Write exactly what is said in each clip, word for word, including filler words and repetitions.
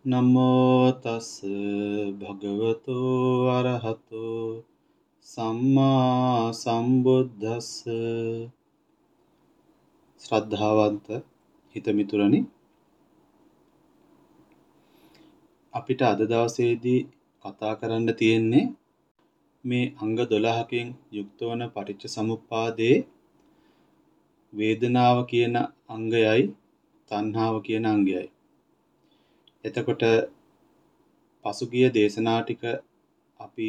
නමෝ තස් භගවතු අරහතු සම්මා සම්බුද්දස්ස. ශ්‍රද්ධාවන්ත හිතමිතුරනි, අපිට අද දවසේදී කතා කරන්න තියෙන්නේ මේ අංග දොළහකින් යුක්ත වන පටිච්ච සමුප්පාදයේ වේදනාව කියන අංගයයි තණ්හාව කියන අංගයයි. එතකොට පසුගිය දේශනා ටික අපි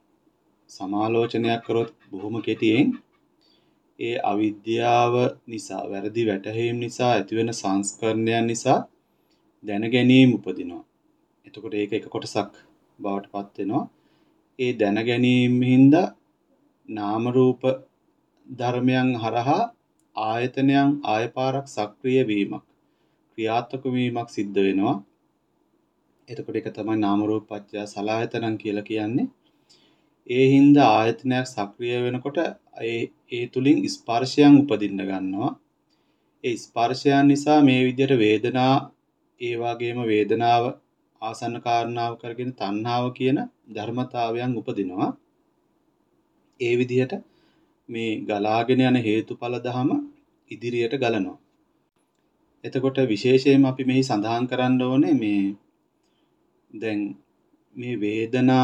සමාලෝචනයක් කරොත් බොහොම කෙටියෙන් ඒ අවිද්‍යාව නිසා, වැරදි වැටහීම් නිසා ඇතිවෙන සංස්කරණයන් නිසා දැන ගැනීම උපදිනවා. එතකොට ඒක එක කොටසක් බවට පත් වෙනවා. ඒ දැන ගැනීම හින්දා නාම රූප ධර්මයන් හරහා ආයතනයන් ආයපාරක් සක්‍රිය වීමක්, ක්‍රියාත්මක වීමක් සිද්ධ වෙනවා. එතකොට ඒක තමයි නාම රූප පත්‍ය සලආයතනං කියලා කියන්නේ. ඒ හින්දා ආයතනයක් සක්‍රිය වෙනකොට ඒ ඒ තුලින් ස්පර්ශයන් උපදින්න ගන්නවා. ඒ ස්පර්ශයන් නිසා මේ විදිහට වේදනා, ඒ වගේම වේදනාව ආසන්න කාරණාව කරගෙන තණ්හාව කියන ධර්මතාවයන් උපදිනවා. ඒ විදිහට මේ ගලාගෙන යන හේතුඵල ධම ඉදිරියට ගලනවා. එතකොට විශේෂයෙන්ම අපි මෙහි සඳහන් කරන්න ඕනේ මේ දැන් මේ වේදනා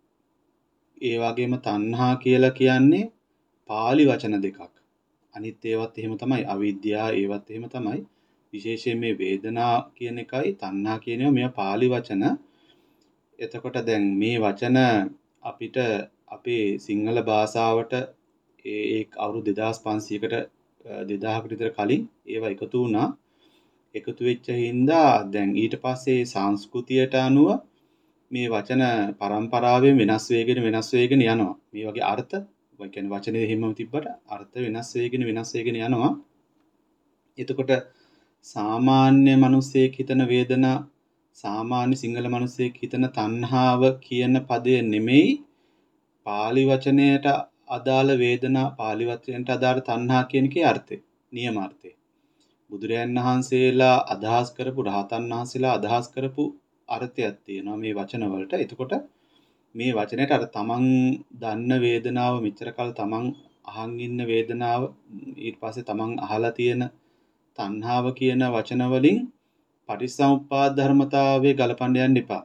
ඒ වගේම තණ්හා කියලා කියන්නේ පාලි වචන දෙකක්. අනිත් ඒවත් එහෙම තමයි. අවිද්‍යාව ඒවත් එහෙම තමයි. විශේෂයෙන් මේ වේදනා කියන එකයි තණ්හා කියන ඒවා මේවා පාලි වචන. එතකොට දැන් මේ වචන අපිට අපේ සිංහල භාෂාවට ඒ අවුරුදු දෙදාස් පන්සීයකට දෙදාහකට විතර කලින් ඒවා එකතු වුණා. එකතු වෙච්ච හින්දා දැන් ඊට පස්සේ සංස්කෘතියට අනුව මේ වචන පරම්පරාවෙන් වෙනස් වෙගෙන වෙනස් වෙගෙන යනවා. මේ වගේ අර්ථ, ඒ කියන්නේ වචනේ හැමම තිබ්බට අර්ථ වෙනස් වෙගෙන වෙනස් වෙගෙන යනවා. එතකොට සාමාන්‍ය මිනිසෙක් හිතන වේදනා, සාමාන්‍ය සිංහල මිනිසෙක් හිතන තණ්හාව කියන පදය නෙමෙයි පාලි වචනයට අදාළ වේදනා, පාලි වචනයට අදාළ තණ්හා කියන එකේ අර්ථය, නියමාර්ථය. බුදුරයන් වහන්සේලා අදහස් කරපු, රහතන් වහන්සේලා අදහස් කරපු අර්ථයක් තියෙනවා මේ වචන වලට. එතකොට මේ වචනයට අර තමන් දන්න වේදනාව, මෙච්චර කල් තමන් අහන් ඉන්න වේදනාව, ඊට පස්සේ තමන් අහලා තියෙන තණ්හාව කියන වචන වලින් පටිච්චසමුප්පාද ධර්මතාවයේ ගලපන්න යන්න එපා.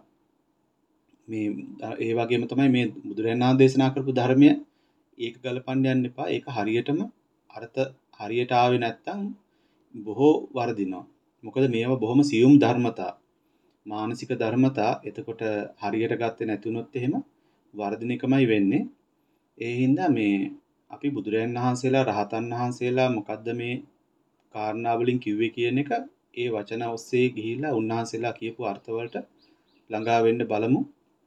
මේ ඒ වගේම තමයි මේ බුදුරයන් වහන්සේ දේශනා කරපු ධර්මය, ඒක ගලපන්න යන්න එපා. ඒක හරියටම අර්ථ හරියට ආවේ නැත්තම් බොහෝ වර්ධිනවා. මොකද මේවා බොහොම සියුම් ධර්මතා, මානසික ධර්මතා. එතකොට හරියට ගත්තේ නැතුනොත් එහෙම වර්ධින එකමයි වෙන්නේ. ඒ හින්දා මේ අපි බුදුරයන් වහන්සේලා, රහතන් වහන්සේලා මොකද්ද මේ කාරණා වලින් කිව්වේ කියන එක ඒ වචන ඔස්සේ ගිහිල්ලා උන්වහන්සේලා කියපු අර්ථවලට ළඟා වෙන්න බලමු.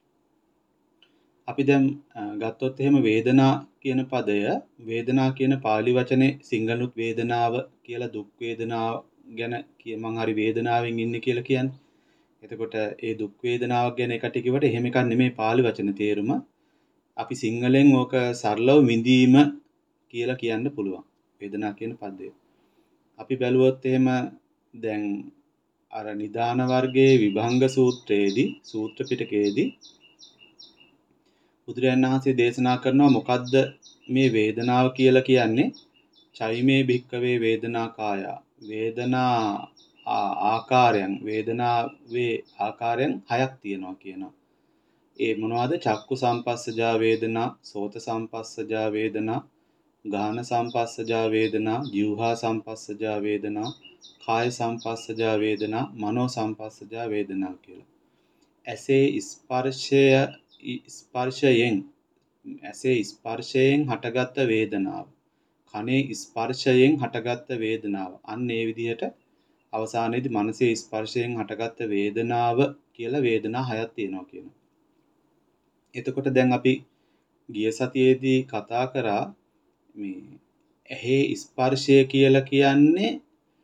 අපි දැන් ගත්තොත් එහෙම වේදනා කියන පදය, වේදනා කියන පාලි වචනේ සිංහලුත් වේදනාව කියලා දුක් වේදනාව ගැන කිය මං හරි වේදනාවෙන් ඉන්නේ කියලා කියන්නේ. එතකොට ඒ දුක් වේදනාවක් ගැන එකට කිව්වට එහෙම එකක් නෙමෙයි පාලි වචන තේරුම. අපි සිංහලෙන් ඕක සරලව විඳීම කියලා කියන්න පුළුවන්. වේදනා කියන පදය. අපි බැලුවොත් එහෙම දැන් අර නිදාන වර්ගයේ විභංග සූත්‍රයේදී, සූත්‍ර පිටකයේදී බුදුරජාණන් වහන්සේ දේශනා කරනවා මොකද්ද මේ වේදනාව කියලා කියන්නේ? චෛමේ භික්කවේ වේදනා කාය. වේදනා ආකාරයන්, වේදනාවේ ආකාරයන් හයක් තියෙනවා කියනවා. ඒ මොනවද? චක්කු සම්පස්සජා වේදනා, සෝත සම්පස්සජා වේදනා, ගාන සම්පස්සජා වේදනා, જીවහා සම්පස්සජා වේදනා, කාය සම්පස්සජා වේදනා, මනෝ සම්පස්සජා වේදනා කියලා. ඇසේ ස්පර්ශය ස්පර්ශයෙන් ඇසේ ස්පර්ශයෙන් හටගත්ත වේදනාව, කනේ ස්පර්ශයෙන් හටගත්ත වේදනාව, අන්න ඒ විදිහට අවසානයේදී මනසේ ස්පර්ශයෙන් හටගත්ත වේදනාව කියලා වේදනා හයක් තියෙනවා කියනවා. එතකොට දැන් අපි ගිය සතියේදී කතා කරා මේ ඇහි ස්පර්ශය කියලා කියන්නේ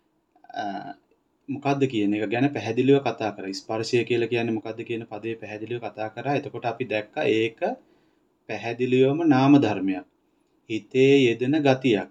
මොකද්ද කියන එක ගැන පැහැදිලිව කතා කරා. ස්පර්ශය කියලා කියන්නේ මොකද්ද කියන පදේ පැහැදිලිව කතා කරා. එතකොට අපි දැක්කා ඒක පැහැදිලිවම නාම ධර්මයක්. හිතේ යෙදෙන ගතියක්.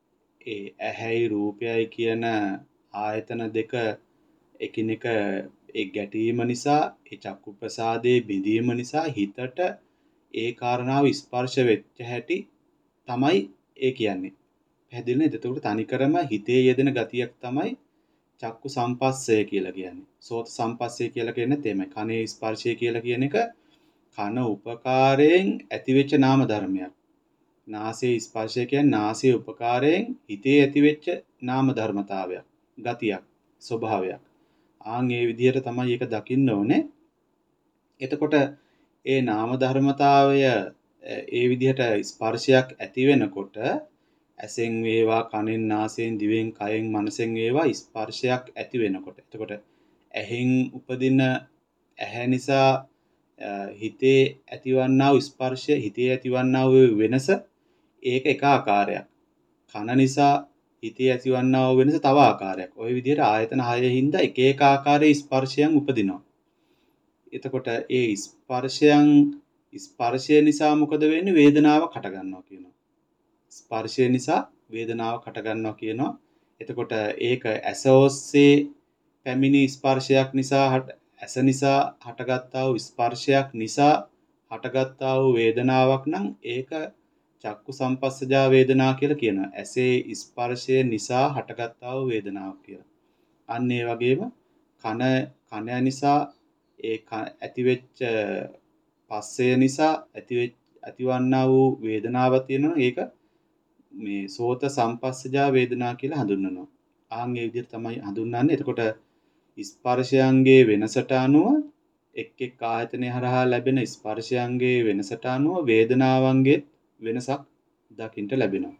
ඒ ඇහැයි රූපයයි කියන ආයතන දෙක එකිනෙක ඒ ගැටීම නිසා ඒ චක්කු ප්‍රසාදයේ බිඳීම නිසා හිතට ඒ කාරණාව ස්පර්ශ වෙච්ච හැටි තමයි ඒ කියන්නේ. පැහැදිලි නේද? එතකොට තනිකරම හිතේ යෙදෙන ගතියක් තමයි චක්කු සම්පස්සය කියලා කියන්නේ. සෝත සම්පස්සය කියලා කියන්නේ තේමයි. කනේ ස්පර්ශය කියලා කියන එක කන උපකාරයෙන් ඇතිවෙච්ච නාම ධර්මයක්. නාසයේ ස්පර්ශය කියන්නේ නාසයේ උපකාරයෙන් හිතේ ඇතිවෙච්ච නාම ධර්මතාවයක්, ගතියක්, ස්වභාවයක්. ආන් ඒ විදිහට තමයි ඒක දකින්න ඕනේ. එතකොට ඒ නාම ධර්මතාවය ඒ විදිහට ස්පර්ශයක් ඇති වෙනකොට ඇසෙන් වේවා කනෙන් නාසයෙන් දිවෙන් කයෙන් මනසෙන් වේවා ස්පර්ශයක් ඇති වෙනකොට එතකොට ඇහෙන් උපදින ඇහැ නිසා හිතේ ඇතිවන්නා වූ ස්පර්ශය හිතේ ඇතිවන්නා වූ වෙනස ඒක එක ආකාරයක් කන නිසා හිතේ ඇතිවන්නා වූ වෙනස තව ආකාරයක් ওই විදිහට ආයතන හයේ හින්දා එක එක ආකාරයේ ස්පර්ශයන් උපදිනවා එතකොට ඒ ස්පර්ශයන් ස්පර්ශය නිසා මොකද වෙන්නේ වේදනාවක් හට ගන්නවා කියනවා ස්පර්ශය නිසා වේදනාවක් හට ගන්නවා කියනවා එතකොට ඒක ඇස ඔස්සේ පැමිණි ස්පර්ශයක් නිසා ඇස නිසා හටගත්තා වූ ස්පර්ශයක් නිසා හටගත්තා වූ වේදනාවක් නම් ඒක චක්කු සම්පස්සජා වේදනා කියලා කියනවා ඇසේ ස්පර්ශය නිසා හටගත්තා වූ වේදනාවක් කියලා අන්න ඒ වගේම කන කන නිසා ඒ ඇතිවෙච්ච පස්සය නිසා ඇතිවෙච්ච ඇතිවන්නා වූ වේදනාවක් තියෙනවා ඒක මේ සෝත සම්පස්සජා වේදනා කියලා හඳුන්වනවා. ආන් ඒ විදිහට තමයි හඳුන්වන්නේ. එතකොට ස්පර්ශයන්ගේ වෙනසට අනුව එක් එක් ආයතනය හරහා ලැබෙන ස්පර්ශයන්ගේ වෙනසට අනුව වේදනාවන්ගේ වෙනසක් දකින්න ලැබෙනවා.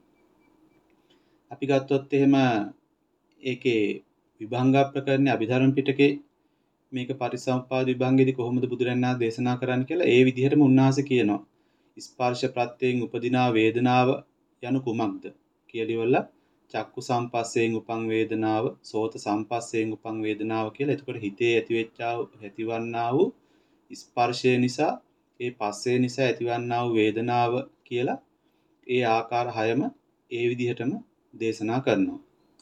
අපි ගත්තොත් එහෙම ඒකේ විභංග ප්‍රකරණේ අභිධර්ම පිටකේ මේක පටිච්චසමුප්පාද විභංගෙදී කොහොමද බුදුරණන් වහන්සේ දේශනා කරන්නේ කියලා ඒ විදිහටම උන්වහන්සේ කියනවා. ස්පර්ශ ප්‍රත්‍යයෙන් උපදිනා වේදනාව යනු කුමක්ද කියලා ඉවරලා චක්කු සම්පස්සයෙන් උපන් වේදනාව සෝත සම්පස්සයෙන් උපන් වේදනාව කියලා. එතකොට හිතේ ඇතිවෙච්චා ඇතිවන්නා වූ ස්පර්ශය නිසා ඒ පස්සේ නිසා ඇතිවන්නා වූ වේදනාව කියලා ඒ ආකාර හයම ඒ විදිහටම දේශනා කරනවා.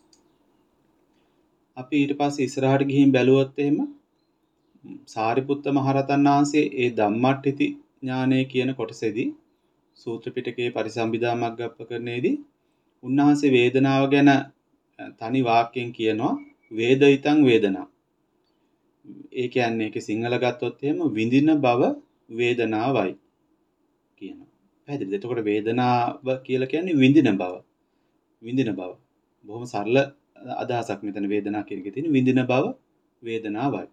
අපි ඊට පස්සේ ඉස්සරහට ගිහින් බැලුවොත් එහෙම සාරිපුත්ත මහරහතන් වහන්සේ ඒ ධම්මට්ඨිති ඥානය කියන කොටසේදී සූත්‍ර පිටකයේ පරිසම්බිදා මග්ගප්පකරණයේදී උන්වහන්සේ වේදනාව ගැන තනි වාක්‍යයෙන් කියනවා වේදිතං වේදනා. ඒ කියන්නේ ඒක සිංහල ගත්තොත් එහෙම විඳින බව වේදනාවයි කියනවා. පැහැදිලිද? එතකොට වේදනාව කියලා කියන්නේ විඳින බව. විඳින බව. බොහොම සරල අදහසක් මෙතන වේදනාව කියන එකේ තියෙන විඳින බව වේදනාවයි.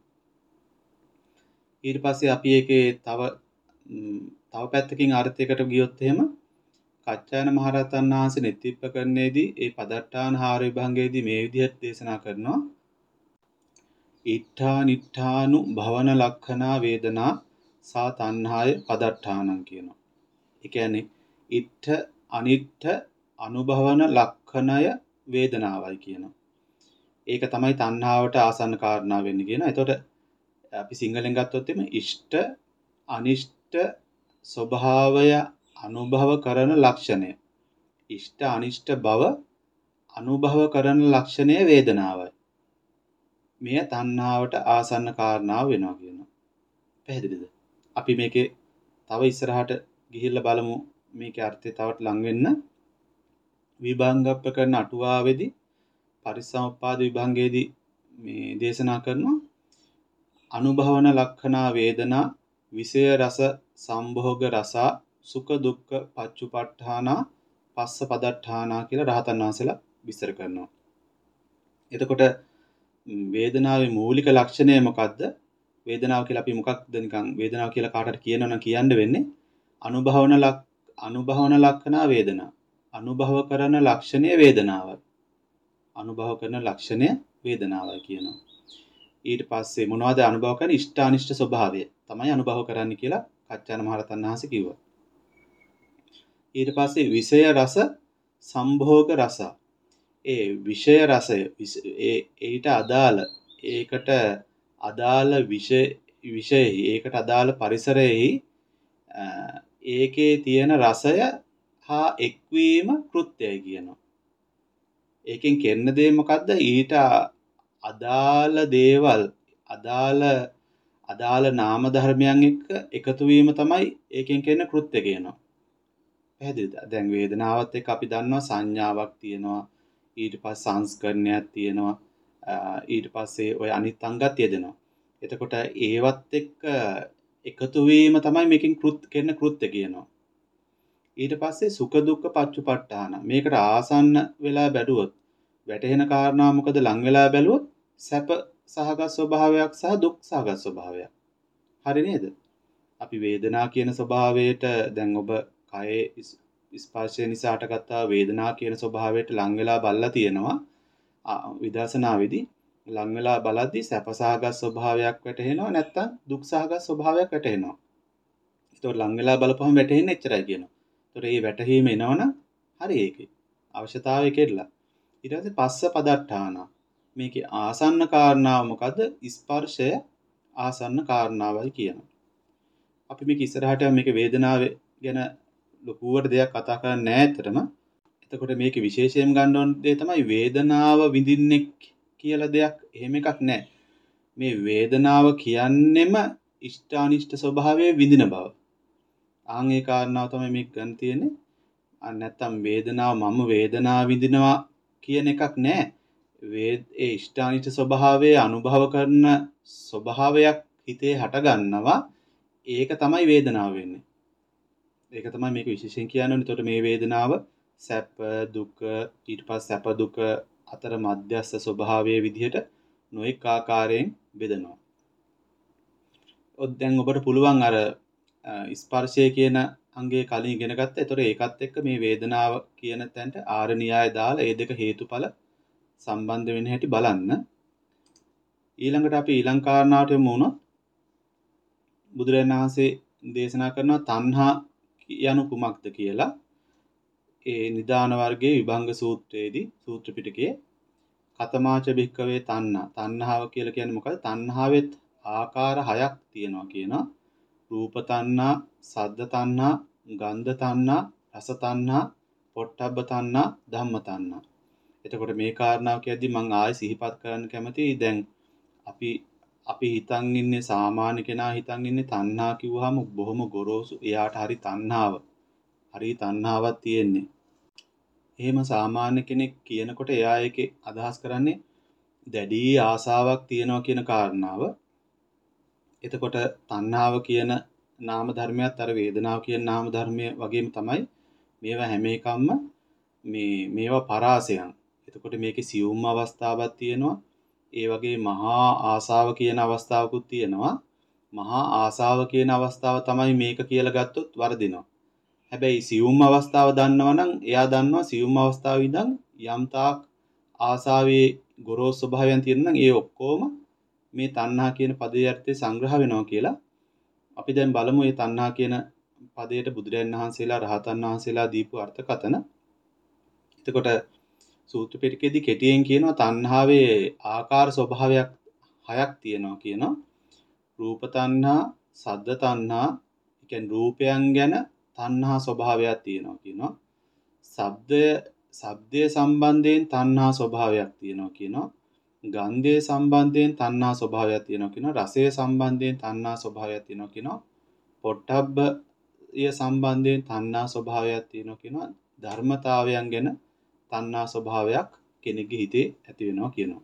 ඊට පස්සේ අපි ඒකේ තව තව පැත්තකින් අර්ථයකට ගියොත් එහෙම කච්චායන මහරහතන් වහන්සේ නෙත්තිප්පකරණයේදී ඒ පදට්ඨාන හාර විභංගයේදී මේ විදිහට දේශනා කරනවා ඉත්තා නිට්ඨානු භවන ලක්ඛනා වේදනා සා තණ්හාය පදට්ඨානං කියනවා. ඒ කියන්නේ ඉත්ත අනිත්ත අනුභවන ලක්ඛණය වේදනාවයි කියනවා. ඒක තමයි තණ්හාවට ආසන්න කාරණා වෙන්නේ කියනවා. එතකොට අපි සිංහලෙන් ගත්තොත් එimhe ඉෂ්ට අනිෂ්ට ස්වභාවය අනුභව කරන ලක්ෂණය. ඉෂ්ට අනිෂ්ට බව අනුභව කරන ලක්ෂණය වේදනාවයි. මෙය තණ්හාවට ආසන්න කාරණාව වෙනවා කියනවා. පැහැදිලිද? අපි මේකේ තව ඉස්සරහට ගිහිල්ලා බලමු මේකේ අර්ථය තවත් ලං වෙන්න. විභංග ප්‍රකරණ අටුවාවේදී පරිසම්පාද විභංගයේදී මේ දේශනා කරනවා අනුභවන ලක්ඛනා වේදනා විෂය රස සම්භෝග රසා සුඛ දුක්ඛ පච්චුපට්ඨානා පස්ස පදට්ඨානා කියලා රහතන් වහන්සේලා විස්තර කරනවා. එතකොට වේදනාවේ මූලික ලක්ෂණය මොකද්ද? වේදනාව කියලා අපි මොකක්ද නිකන් වේදනාව කියලා කාටට කියනවනම් කියන්න වෙන්නේ අනුභවන ලක් අනුභවන ලක්ෂණා වේදනා. අනුභව කරන ලක්ෂණය වේදනාවයි. අනුභව කරන ලක්ෂණය වේදනාවයි කියනවා. ඊට පස්සේ මොනවද අනුභව කරන්නේ? ඉෂ්ට අනිෂ්ට ස්වභාවය තමයි අනුභව කරන්නේ කියලා කච්චායන මහරහතන් වහන්සේ කිව්වා. ඊට පස්සේ විෂය රස සම්භෝග රස. ඒ විෂය රසය ඒ ඊට අදාළ ඒකට අදාළ විෂය විෂයෙහි ඒකට අදාළ පරිසරයෙහි ඒකේ තියෙන රසය හා එක්වීම කෘත්‍යය කියනවා. ඒකෙන් කරන දේ මොකද්ද? ඊට අදාළ දේවල් අදාළ අදාළ නාම ධර්මයන් එක්ක එකතු වීම තමයි ඒකෙන් කියන කෘත්‍ය කියනවා. පැහැදිලිද? දැන් වේදනාවත් එක්ක අපි දන්නවා සංඥාවක් තියෙනවා, ඊට පස්සේ සංස්කරණයක් තියෙනවා, ඊට පස්සේ ওই අනිත් අංගත් යෙදෙනවා. එතකොට ඒවත් එක්ක එකතු වීම තමයි මේකෙන් කෘත්‍ය කියන කෘත්‍ය කියනවා. ඊට පස්සේ සුඛ දුක්ඛ පච්චුපට්ඨාන. මේකට ආසන්න වෙලා බැලුවොත් වැටහෙන කාරණා මොකද ලං වෙලා බැලුවොත් සැප සහගත ස්වභාවයක් සහ දුක් සහගත ස්වභාවයක්. හරි නේද? අපි වේදනා කියන ස්වභාවයට දැන් ඔබ කයේ ස්පර්ශය නිසා හටගත්තා වේදනා කියන ස්වභාවයට ලං වෙලා බලලා තියෙනවා. විදර්ශනාවේදී ලං වෙලා බලද්දී සැප සහගත ස්වභාවයක් වැටහෙනවා නැත්නම් දුක් සහගත ස්වභාවයක් වැටහෙනවා. ඒතකොට ලං වෙලා බලපුවම වැටහෙන්නේ එච්චරයි කියනවා. ඒතකොට මේ වැටහීම එනවනම් හරි ඒකේ. අවශ්‍යතාවය කෙරලා. ඊට පස්සේ පස්ස පදට්ඨාන. මේකේ ආසන්න කාරණාව මොකද්ද? ස්පර්ශය ආසන්න කාරණාවයි කියනවා. අපි මේක ඉස්සරහට මේක වේදනාව ගැන ලොකුවට දෙයක් කතා කරන්නේ නැහැ ඇත්තටම. එතකොට මේකේ විශේෂයෙන් ගන්න ඕන දේ තමයි වේදනාව විඳින්නේ කියලා දෙයක් එහෙම එකක් නැහැ. මේ වේදනාව කියන්නෙම ඉෂ්ඨානිෂ්ඨ ස්වභාවයේ විඳින බව. ආන් ඒ කාරණාව තමයි මේක ගන්න තියෙන්නේ. අන්න නැත්තම් වේදනාව මම වේදනාව විඳිනවා කියන එකක් නැහැ. වේද ඒ ඉෂ්ඨානිෂ්ඨ ස්වභාවයේ අනුභව කරන ස්වභාවයක් හිතේ හට ගන්නවා. ඒක තමයි වේදනාව වෙන්නේ. ඒක තමයි මේක විශේෂයෙන් කියන්නේ. එතකොට මේ වේදනාව සැප දුක ඊට පස්සේ සැප දුක අතර මධ්‍යස්ථ ස්වභාවයේ විදිහට නොඑක ආකාරයෙන් බෙදනවා. ඔත් දැන් ඔබට පුළුවන් අර ස්පර්ශය කියන අංගයේ කලින් ඉගෙන ගත්තා. ඒතකොට ඒකත් එක්ක මේ වේදනාව කියන තැනට ආර්ය න්‍යාය දාලා ඒ දෙක හේතුඵල සම්බන්ධ වෙන හැටි බලන්න. ඊළඟට අපි ඊළඟ කාරණාවට යමු වුණොත් බුදුරජාණන් වහන්සේ දේශනා කරනවා තණ්හා යනු කුමක්ද කියලා. ඒ නිදාන වර්ගයේ විභංග සූත්‍රයේදී සූත්‍ර පිටකයේ කතමාච භික්කවේ තණ්හා. තණ්හාව කියලා කියන්නේ මොකද? තණ්හාවෙත් ආකාර හයක් තියෙනවා කියනවා. රූප තණ්හා, සද්ද තණ්හා, ගන්ධ තණ්හා, රස තණ්හා, පොට්ටබ්බ තණ්හා, ධම්ම තණ්හා. එතකොට මේ කාරණාව කියද්දි මම ආයෙ සිහිපත් කරන්න කැමතියි. දැන් අපි අපි හිතන් ඉන්නේ සාමාන්‍ය කෙනා හිතන් ඉන්නේ තණ්හා කිව්වහම බොහොම ගොරෝසු. එයාට හරි තණ්හාව. හරි තණ්හාවක් තියෙන්නේ. එහෙම සාමාන්‍ය කෙනෙක් කියනකොට එයා ඒකේ අදහස් කරන්නේ දැඩි ආසාවක් තියෙනවා කියන කාරණාව. එතකොට තණ්හාව කියන නාම ධර්මයක් අර වේදනාව කියන නාම ධර්මය වගේම තමයි මේවා හැම එකක්ම මේ මේවා පරාසයන්. එතකොට මේකේ සියුම් අවස්ථාවක් තියෙනවා. ඒ වගේ මහා ආසාව කියන අවස්ථාවකුත් තියෙනවා. මහා ආසාව කියන අවස්ථාව තමයි මේක කියලා ගත්තොත් වරදිනවා. හැබැයි සියුම් අවස්ථාව දන්නවනම් එයා දන්නවා සියුම් අවස්ථාවේ ඉඳන් යම් තාක් ආසාවේ ගොරෝසු ස්වභාවයන් තියෙනවා නම් ඒ ඔක්කොම මේ තණ්හා කියන පදයේ අර්ථය සංග්‍රහ වෙනවා කියලා. අපි දැන් බලමු මේ තණ්හා කියන පදයට බුදුරජාණන් වහන්සේලා රහතන් වහන්සේලා දීපු අර්ථකථන. එතකොට සූත්‍ර පිටකයේදී කෙටියෙන් කියනවා තණ්හාවේ ආකාර ස්වභාවයක් හයක් තියෙනවා කියනවා. රූප තණ්හා, සද්ද තණ්හා, ඒ කියන්නේ රූපයන් ගැන තණ්හා ස්වභාවයක් තියෙනවා කියනවා. ශබ්දය ශබ්දයේ සම්බන්ධයෙන් තණ්හා ස්වභාවයක් තියෙනවා කියනවා. ගන්ධයේ සම්බන්ධයෙන් තණ්හා ස්වභාවයක් තියෙනවා කියනවා. රසයේ සම්බන්ධයෙන් තණ්හා ස්වභාවයක් තියෙනවා කියනවා. පොට්ටබ්බය සම්බන්ධයෙන් තණ්හා ස්වභාවයක් තියෙනවා කියනවා. ධර්මතාවයන් ගැන තණ්හා ස්වභාවයක් කෙනෙක්ගේ හිතේ ඇති වෙනවා කියනවා.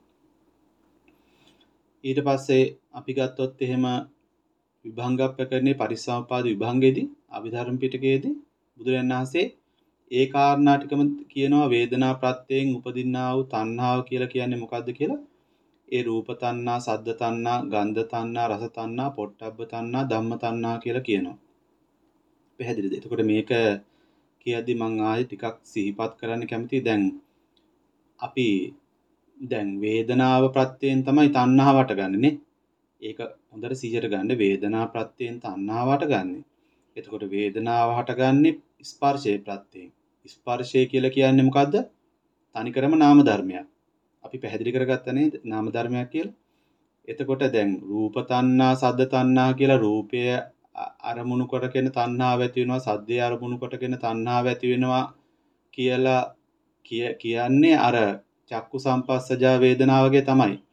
ඊට පස්සේ අපි ගත්තොත් එහෙම විභංග ප්‍රකරණේ පරිසම්පාද විභංගෙදී අභිධර්ම පිටකයේදී බුදුරජාණන් වහන්සේ ඒ කාරණා ටිකම කියනවා වේදනා ප්‍රත්‍යයෙන් උපදින්නා වූ තණ්හාව කියලා කියන්නේ මොකද්ද කියලා. ඒ රූප තණ්හා, සද්ද තණ්හා, ගන්ධ තණ්හා, රස තණ්හා, පොට්ටබ්බ තණ්හා, ධම්ම තණ්හා කියලා කියනවා. පැහැදිලිද? එතකොට මේක කියද්දි මම ආයෙ ටිකක් සිහිපත් කරන්න කැමතියි. දැන් අපි දැන් වේදනාව ප්‍රත්‍යයෙන් තමයි තණ්හාවට ගන්නෙ. ඒක හොඳට සිහියට ගන්න. වේදනා ප්‍රත්‍යයෙන් තණ්හාවට ගන්නෙ. එතකොට වේදනාව හටගන්නේ ස්පර්ශයේ ප්‍රත්‍යයෙන්. ස්පර්ශය කියලා කියන්නේ මොකද්ද? තනිකරම නාම ධර්මයක්. අපි පැහැදිලි කරගත්තා නේද නාම ධර්මයක් කියලා. එතකොට දැන් රූප තණ්හා, සද්ද තණ්හා කියලා රූපය අරමුණු කරගෙන තණ්හාව ඇති වෙනවා, සද්දේ අරමුණු කොටගෙන තණ්හාව ඇති වෙනවා කියලා කියන්නේ අර චක්කු සම්පස්සජා වේදනාව වගේ තමයි.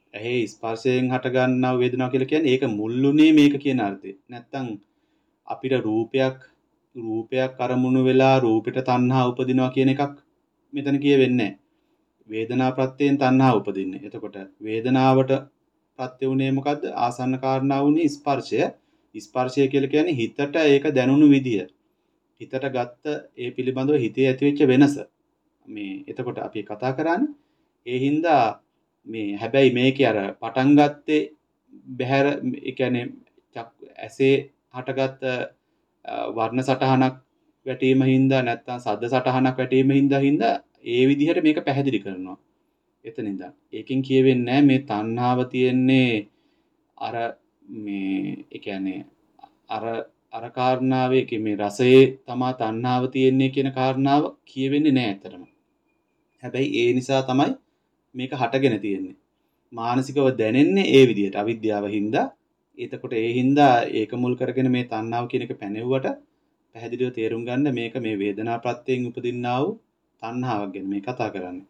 ඇහි ස්පර්ශයෙන් හටගන්නා වේදනාව කියලා කියන්නේ ඒක මුල්ුණේ මේක කියන අර්ථය. නැත්තම් අපිට රූපයක් රූපයක් අරමුණු වෙලා රූපෙට තණ්හා උපදිනවා කියන එකක් මෙතන කියවෙන්නේ නැහැ. වේදනා ප්‍රත්‍යයෙන් තණ්හා උපදින්නේ. එතකොට වේදනාවට ප්‍රත්‍ය උනේ මොකද්ද? ආසන්න කාරණා උනේ ස්පර්ශය. ස්පර්ශය කියලා කියන්නේ හිතට ඒක දැනුණු විදිය. හිතට ගත්ත ඒ පිළිබඳව හිතේ ඇතිවෙච්ච වෙනස. මේ එතකොට අපි කතා කරන්නේ ඒ හින්දා මේ හැබැයි මේකේ අර පටන් ගත්තේ බහැර ඒ කියන්නේ ඇසේ හටගත්ත වර්ණ සටහනක් වැටීම හින්දා නැත්නම් සද්ද සටහනක් වැටීම හින්දා හින්දා ඒ විදිහට මේක පැහැදිලි කරනවා. එතනින්ද ඒකෙන් කියවෙන්නේ මේ තණ්හාව තියෙන්නේ අර මේ ඒ කියන්නේ අර අර කාරණාවේ මේ රසයේ තමා තණ්හාව තියෙන්නේ කියන කාරණාව කියවෙන්නේ නැහැ ඇත්තටම. හැබැයි ඒ නිසා තමයි මේක හටගෙන තියෙන්නේ. මානසිකව දැනෙන්නේ ඒ විදිහට අවිද්‍යාව හින්දා. එතකොට ඒ හින්දා ඒක මුල් කරගෙන මේ තණ්හාව කියන එක පැනෙව්වට පැහැදිලිව තේරුම් ගන්න මේක මේ වේදනා ප්‍රත්‍යයෙන් උපදින්නා වූ තණ්හාවක් ගැන මේ කතා කරන්නේ.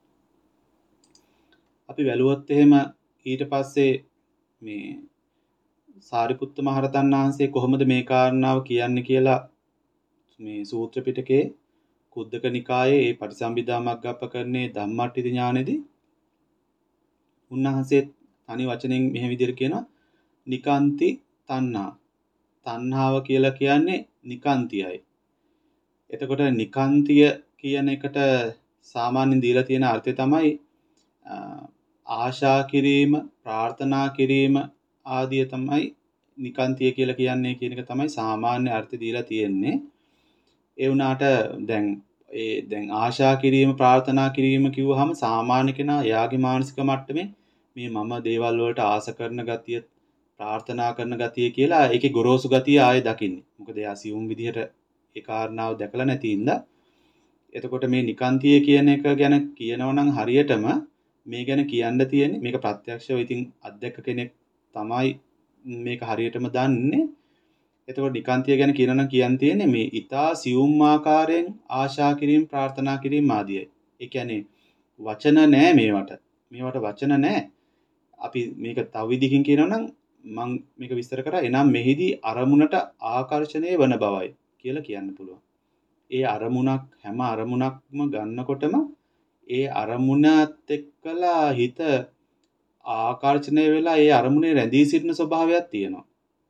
අපි වැළුවොත් එහෙම ඊට පස්සේ මේ සාරිපුත්ත මහරතන් වහන්සේ කොහොමද මේ කාරණාව කියන්නේ කියලා මේ සූත්‍ර පිටකේ කුද්දක නිකායේ ඒ පටිසම්භිදා මග්ගප්පකරණේ ධම්මට්ඨිති ඥානෙදී උන්වහන්සේ තනි වචනෙන් මෙහෙම විදිහට කියනවා නිකාන්ති තණ්හා. තණ්හාව කියලා කියන්නේ නිකාන්තියයි. එතකොට නිකාන්තිය කියන එකට සාමාන්‍යයෙන් දීලා තියෙන අර්ථය තමයි ආශා කිරීම, ප්‍රාර්ථනා කිරීම ආදිය තමයි නිකාන්තිය කියලා කියන්නේ කියන එක තමයි සාමාන්‍ය අර්ථය දීලා තියෙන්නේ. ඒ වුණාට දැන් ඒ දැන් ආශා කිරීම, ප්‍රාර්ථනා කිරීම කිව්වහම සාමාන්‍ය කෙනා එයාගේ මානසික මට්ටමේ මේ මම දේවල් වලට ආස කරන ගතිය, ප්‍රාර්ථනා කරන ගතිය කියලා ඒකේ ගොරෝසු ගතිය ආයේ දකින්නේ. මොකද එයා සියුම් විදිහට ඒ කාරණාව දැකලා නැති ඉඳලා. එතකොට මේ නිකාන්තිය කියන එක ගැන කියනවා නම් හරියටම මේ ගැන කියන්න තියෙන්නේ මේක ප්‍රත්‍යක්ෂව ඉතින් අධ්‍යක්ෂ කෙනෙක් තමයි මේක හරියටම දන්නේ. එතකොට නිකාන්තිය ගැන කියනවා නම් කියන්න තියෙන්නේ මේ ඊතා සියුම් ආකාරයෙන් ආශා කිරීම, ප්‍රාර්ථනා කිරීම ආදියයි. ඒ කියන්නේ වචන නෑ මේවට. මේවට වචන නෑ. අපි මේක තව විදිහකින් කියනවා නම් මම මේක විස්තර කරා. එනම් මෙහිදී අරමුණට ආකර්ෂණය වන බවයි කියලා කියන්න පුළුවන්. ඒ අරමුණක් හැම අරමුණක්ම ගන්නකොටම ඒ අරමුණත් එක්කලා හිත ආකර්ෂණය වෙලා ඒ අරමුණේ රැඳී සිටින ස්වභාවයක් තියෙනවා.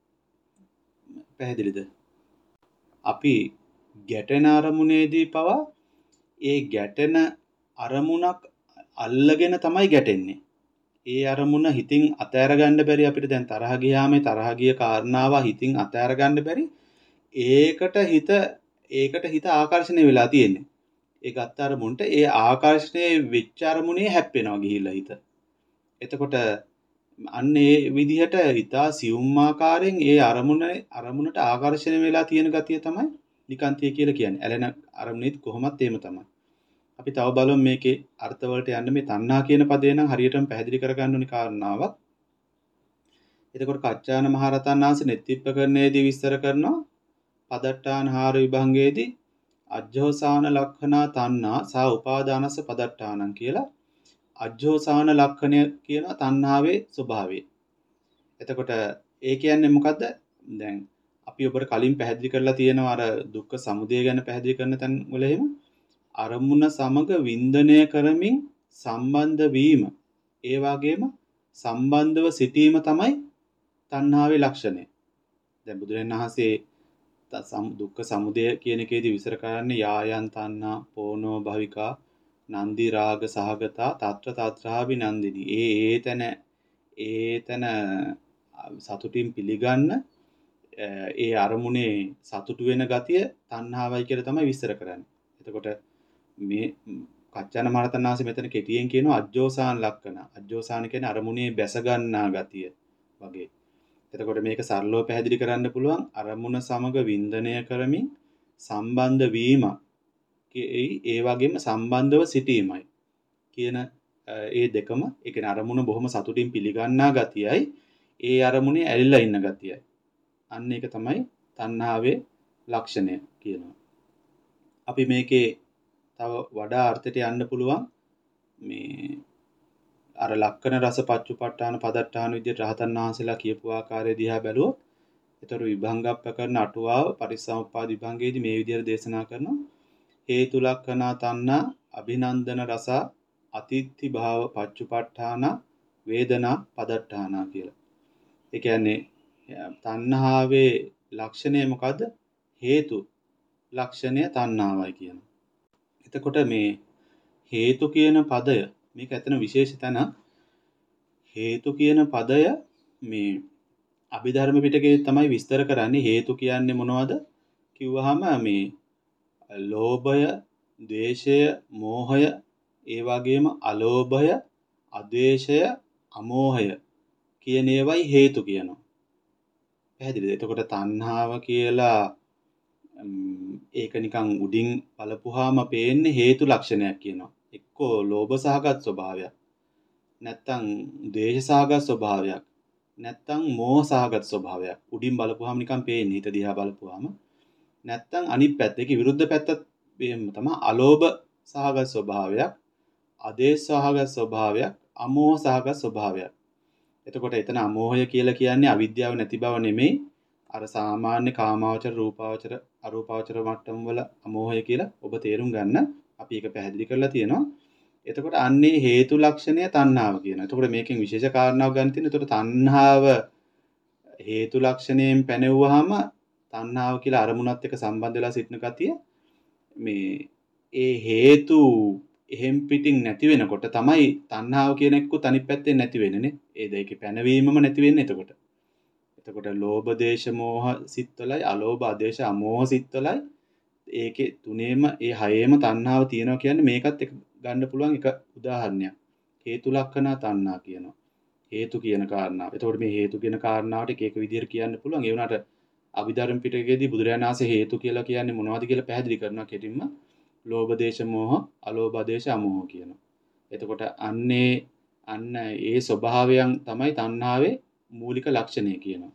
පැහැදිලිද? අපි ගැටෙන අරමුණේදී පවා ඒ ගැටෙන අරමුණක් අල්ලගෙන තමයි ගැටෙන්නේ. ඒ අරමුණ හිතින් අතෑර ගන්න බැරි අපිට දැන් තරහ ගියාම තරහ ගිය කාරණාව හිතින් අතෑර ගන්න බැරි. ඒකට හිත ඒකට හිත ආකර්ෂණය වෙලා තියෙන්නේ. ඒ ගත්ත අරමුණට ඒ ආකර්ෂණය වෙච්ච අරමුණේ හැප්පෙනවා ගිහිල්ලා හිත. එතකොට අන්න ඒ විදිහට ඊටා සියුම් ආකාරයෙන් ඒ අරමුණ අරමුණට ආකර්ෂණය වෙලා තියෙන ගතිය තමයි නිකාන්තිය කියලා කියන්නේ. ඇලෙන අරමුණෙත් කොහොමත් එහෙම තමයි. අපි තව බලමු මේකේ අර්ථ වලට යන්න මේ තණ්හා කියන පදේ නම් හරියටම පැහැදිලි කරගන්න ඕනි කාරණාවක්. එතකොට කච්චායන මහරහතන් වහන්සේ නෙත්තිප්පකරණයේදී විස්තර කරනවා පදට්ඨාන හාර විභංගයේදී අජ්ජෝසාන ලක්ෂණා තණ්හා සා උපාදානස පදට්ඨානං කියලා අජ්ජෝසාන ලක්ෂණය කියන තණ්හාවේ ස්වභාවය. එතකොට ඒ කියන්නේ මොකද්ද? දැන් අපි ඔබට කලින් පැහැදිලි කරලා තියෙනවා අර දුක්ඛ සමුදය ගැන පැහැදිලි කරන තැන් වල එහෙම අරමුණ සමග වින්දනය කරමින් සම්බන්ධ වීම, ඒ වගේම සම්බන්ධව සිටීම තමයි තණ්හාවේ ලක්ෂණය. දැන් බුදුරජාණන් වහන්සේ දුක්ඛ සමුදය කියන එකේදී විස්තර කරන්නේ යායන් තණ්හා පෝනෝ භවිකා නන්දි රාග සහගතා తත්‍ර తත්‍රාවි නන්දිනි. ඒ ඒතන ඒතන සතුටින් පිළිගන්න ඒ අරමුණේ සතුටු වෙන ගතිය තණ්හාවයි කියලා තමයි විස්තර කරන්නේ. එතකොට මේ කච්චායන මහරහතන් වහන්සේ මෙතන කෙටියෙන් කියනවා අජ්ජෝසාන ලක්ෂණ. අජ්ජෝසාන කියන්නේ අරමුණේ බැස ගන්නා ගතිය වගේ. එතකොට මේක සරලව පැහැදිලි කරන්න පුළුවන් අරමුණ සමග වින්දනය කරමින් සම්බන්ධ වීම ඒ වගේම සම්බන්ධව සිටීමයි කියන ඒ දෙකම ඒ කියන්නේ අරමුණ බොහොම සතුටින් පිළිගන්නා ගතියයි ඒ අරමුණේ ඇලිලා ඉන්න ගතියයි. අන්න ඒක තමයි තණ්හාවේ ලක්ෂණය කියනවා. අපි මේකේ තව වඩා අර්ථයට යන්න පුළුවන් මේ අර ලක්කන රස පච්චුපට්ඨාන පදට්ඨාන විදිහට රහතන් වහන්සේලා කියපු ආකාරය දිහා බැලුවොත් ඒතර විභංග ප්‍රකරණ අටුවාව පරිසම්පාද විභංගයේදී මේ විදිහට දේශනා කරනවා හේතු ලක්ඛනා තණ්හා අභිනන්දන රස අතිත්ති භාව පච්චුපට්ඨාන වේදනා පදට්ඨාන කියලා. ඒ කියන්නේ තණ්හාවේ ලක්ෂණය මොකද්ද? හේතු ලක්ෂණය තණ්හාවයි කියනවා. එතකොට මේ හේතු කියන පදය මේක ඇත්තන විශේෂ තැනක්. හේතු කියන පදය මේ අභිධර්ම පිටකයේ තමයි විස්තර කරන්නේ. හේතු කියන්නේ මොනවද කිව්වහම මේ ලෝභය, ද්වේෂය, මෝහය, ඒ වගේම අලෝභය, අද්වේෂය, අමෝහය කියන ඒවායි හේතු කියනවා. පැහැදිලිද? එතකොට තණ්හාව කියලා ඒක නිකන් උඩින් බලපුවාම පේන්නේ හේතු ලක්ෂණයක් කියනවා. එක්කෝ ලෝභ සහගත ස්වභාවයක්, නැත්තම් ද්වේෂ සහගත ස්වභාවයක්, නැත්තම් මෝහ සහගත ස්වභාවයක්. උඩින් බලපුවාම නිකන් පේන්නේ හිත දිහා බලපුවාම. නැත්තම් අනිත් පැත්ත ඒකේ විරුද්ධ පැත්තත් තමයි අලෝභ සහගත ස්වභාවයක්, අදේශ සහගත ස්වභාවයක්, අමෝහ සහගත ස්වභාවයක්. එතකොට එතන අමෝහය කියලා කියන්නේ අවිද්‍යාව නැති බව නෙමෙයි. අර සාමාන්‍ය කාමාවචර, රූපාවචර, අරූපාවචර මට්ටම් වල අමෝහය කියලා ඔබ තේරුම් ගන්න. අපි ඒක පැහැදිලි කරලා තියෙනවා. එතකොට අන්නේ හේතු ලක්ෂණය තණ්හාව කියනවා. එතකොට මේකෙන් විශේෂ කාරණාවක් ගන්න තියෙනවා. එතකොට තණ්හාව හේතු ලක්ෂණයෙන් පැනෙවුවාම තණ්හාව කියලා අරමුණත් එක්ක සම්බන්ධ වෙලා සිටින ගතිය මේ ඒ හේතු එහෙම් පිටින් නැති වෙනකොට තමයි තණ්හාව කියන එක්කුත් අනිත් පැත්තෙන් නැති වෙන්නේ. ඒ දෙකේ පැනවීමම නැති වෙන්නේ එතකොට. එතකොට ලෝභ දේශ මොහ සිත්වලයි, අලෝභ ආදේශ අමෝහ සිත්වලයි ඒකේ තුනේම ඒ හයේම තණ්හාව තියෙනවා කියන්නේ මේකත් එක ගන්න පුළුවන් එක උදාහරණයක්. හේතු ලක්ෂණ තණ්හා කියනවා. හේතු කියන කාරණාව. එතකොට මේ හේතු කියන කාරණාවට එක එක විදිහට කියන්න පුළුවන්. ඒ වුණාට අභිධර්ම පිටකයේදී බුදුරජාණන් වහන්සේ හේතු කියලා කියන්නේ මොනවද කියලා පැහැදිලි කරනවා කෙටින්ම. ලෝභ දේශ මොහ, අලෝභ දේශ අමෝහ කියනවා. එතකොට අන්නේ අන්න ඒ ස්වභාවයන් තමයි තණ්හාවේ මූලික ලක්ෂණය කියනවා.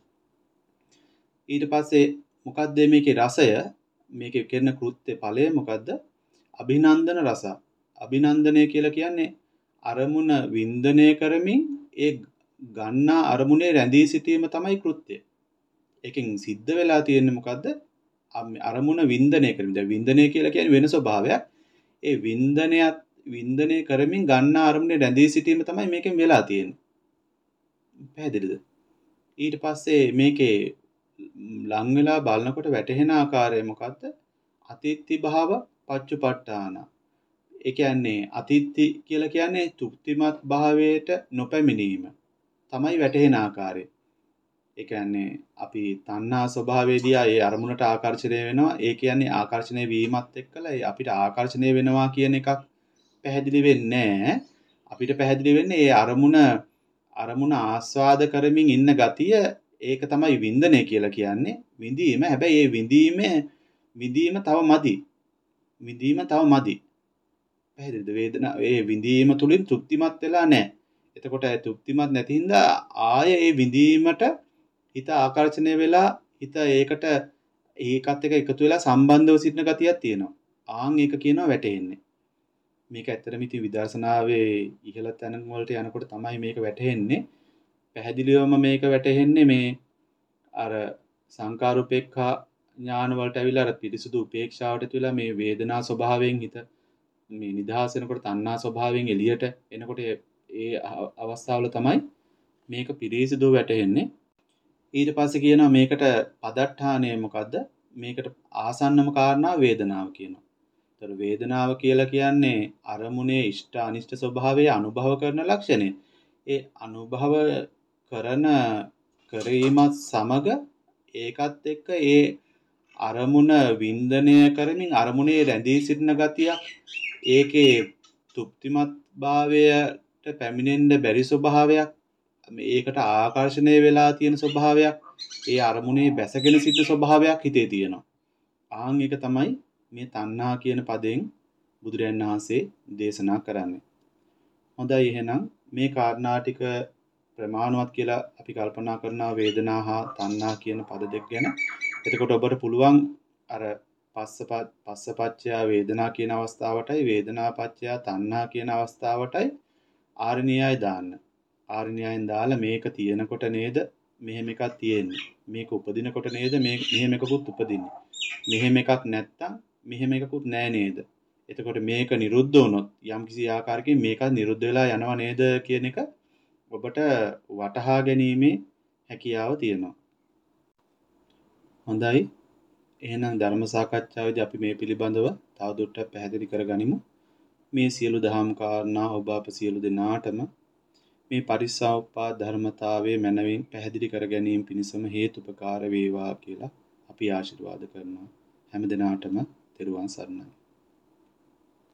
ඊට පස්සේ මොකක්ද මේකේ රසය? මේකේ කරන කෘත්‍ය ඵලය මොකද්ද? අභිනන්දන රස. අභිනන්දනය කියලා කියන්නේ අරමුණ වින්දනය කරමින් ඒ ගන්නා අරමුණේ රැඳී සිටීම තමයි කෘත්‍යය. ඒකෙන් සිද්ධ වෙලා තියෙන්නේ මොකද්ද? අරමුණ වින්දනය කරමින්. දැන් වින්දනය කියලා කියන්නේ වෙන ස්වභාවයක්. ඒ වින්දනයත් වින්දනය කරමින් ගන්නා අරමුණේ රැඳී සිටීම තමයි මේකෙන් වෙලා තියෙන්නේ. පැහැදිලිද? ඊට පස්සේ මේකේ ලං වෙලා බලනකොට වැටහෙන ආකාරය මොකද්ද? අතිත්ති භාව පච්චුපට්ඨාන. ඒ කියන්නේ අතිත්ති කියලා කියන්නේ තෘප්තිමත් භාවයට නොපැමිණීම තමයි වැටහෙන ආකාරය. ඒ කියන්නේ අපි තණ්හා ස්වභාවයේදී ඒ අරමුණට ආකර්ෂණය වෙනවා. ඒ කියන්නේ ආකර්ෂණය වීමත් එක්කලා අපිට ආකර්ෂණය වෙනවා කියන එකක් පැහැදිලි වෙන්නේ නැහැ. අපිට පැහැදිලි වෙන්නේ ඒ අරමුණ අරමුණ ආස්වාද කරමින් ඉන්න ගතිය ඒක තමයි වින්දනය කියලා කියන්නේ. විඳීම. හැබැයි ඒ විඳීම විඳීම තව මදි. විඳීම තව මදි. පැහැදිලිද? වේදනා ඒ විඳීම තුලින් තෘප්තිමත් වෙලා නැහැ. එතකොට ඒ තෘප්තිමත් නැති හින්දා ආය ඒ විඳීමට හිත ආකර්ෂණය වෙලා හිත ඒකට ඒකත් එක්ක එකතු වෙලා සම්බන්ධව සිටින ගතියක් තියෙනවා. ආන් ඒක කියනවා වැටෙන්නේ. මේක ඇත්තටම ඉතින් විදර්ශනාවේ ඉහළ තැන වලට යනකොට තමයි මේක වැටහෙන්නේ. පැහැදිලිවම මේක වැටහෙන්නේ මේ අර සංකාරූපේක්ඛා ඥාන වලට ඇවිල්ලා අර පිරිසුදු උපේක්ෂාවට ඇවිල්ලා මේ වේදනා ස්වභාවයෙන් හිත මේ නිදහස් වෙනකොට තණ්හා ස්වභාවයෙන් එළියට එනකොට ඒ අවස්ථාවල තමයි මේක පිරිසිදු වැටහෙන්නේ. ඊට පස්සේ කියනවා මේකට පදට්ඨානය මොකද්ද? මේකට ආසන්නම කාරණා වේදනාව කියනවා. ඒතර වේදනාව කියලා කියන්නේ අරමුණේ ඉෂ්ට අනිෂ්ට ස්වභාවය අනුභව කරන ලක්ෂණය. ඒ අනුභව කරන කිරීමත් සමග ඒකත් එක්ක ඒ අරමුණ වින්දනය කරමින් අරමුණේ රැඳී සිටින ගතියක් ඒකේ තෘප්තිමත් භාවයට පැමිණෙන්න බැරි ස්වභාවයක් මේකට ආකර්ෂණය වෙලා තියෙන ස්වභාවයක් ඒ අරමුණේ බැසගෙන සිටින ස්වභාවයක් හිතේ තියෙනවා. ආන් ඒක තමයි මේ තණ්හා කියන පදයෙන් බුදුරජාණන් වහන්සේ දේශනා කරන්නේ. හොඳයි එහෙනම් මේ කාරණා ටික ප්‍රමාණවත් කියලා අපි කල්පනා කරනවා වේදනා හා තණ්හා කියන පද දෙක ගැන. එතකොට ඔබට පුළුවන් අර පස්සප පස්සපච්චය වේදනා කියන අවස්ථාවටයි වේදනාපච්චය තණ්හා කියන අවස්ථාවටයි ආර්ය න්‍යාය දාන්න. ආර්ය න්‍යායෙන් දාලා මේක තියෙනකොට නේද මෙහෙම එකක් තියෙන්නේ. මේක උපදිනකොට නේද මේ මෙහෙම එකකුත් උපදින්නේ. මෙහෙම එකක් නැත්තම් මෙහෙම එකකුත් නෑ නේද? එතකොට මේක නිරුද්ධ වුණොත් යම්කිසි ආකාරයකින් මේක නිරුද්ධ වෙලා යනවා නේද කියන එක ඔබට වටහා ගැනීමේ හැකියාව තියෙනවා. හොඳයි. එහෙනම් ධර්ම සාකච්ඡාවේදී අපි මේ පිළිබඳව තවදුරටත් පැහැදිලි කරගනිමු. මේ සියලු දහම් කාරණා ඔබ අප සියලු දෙනාටම මේ පරිසම්පාද ධර්මතාවයේ මනවින් පැහැදිලි කර ගැනීම පිණිසම හේතුපකාර වේවා කියලා අපි ආශිර්වාද කරනවා. හැම දිනාටම තෙරුවන් සරණයි.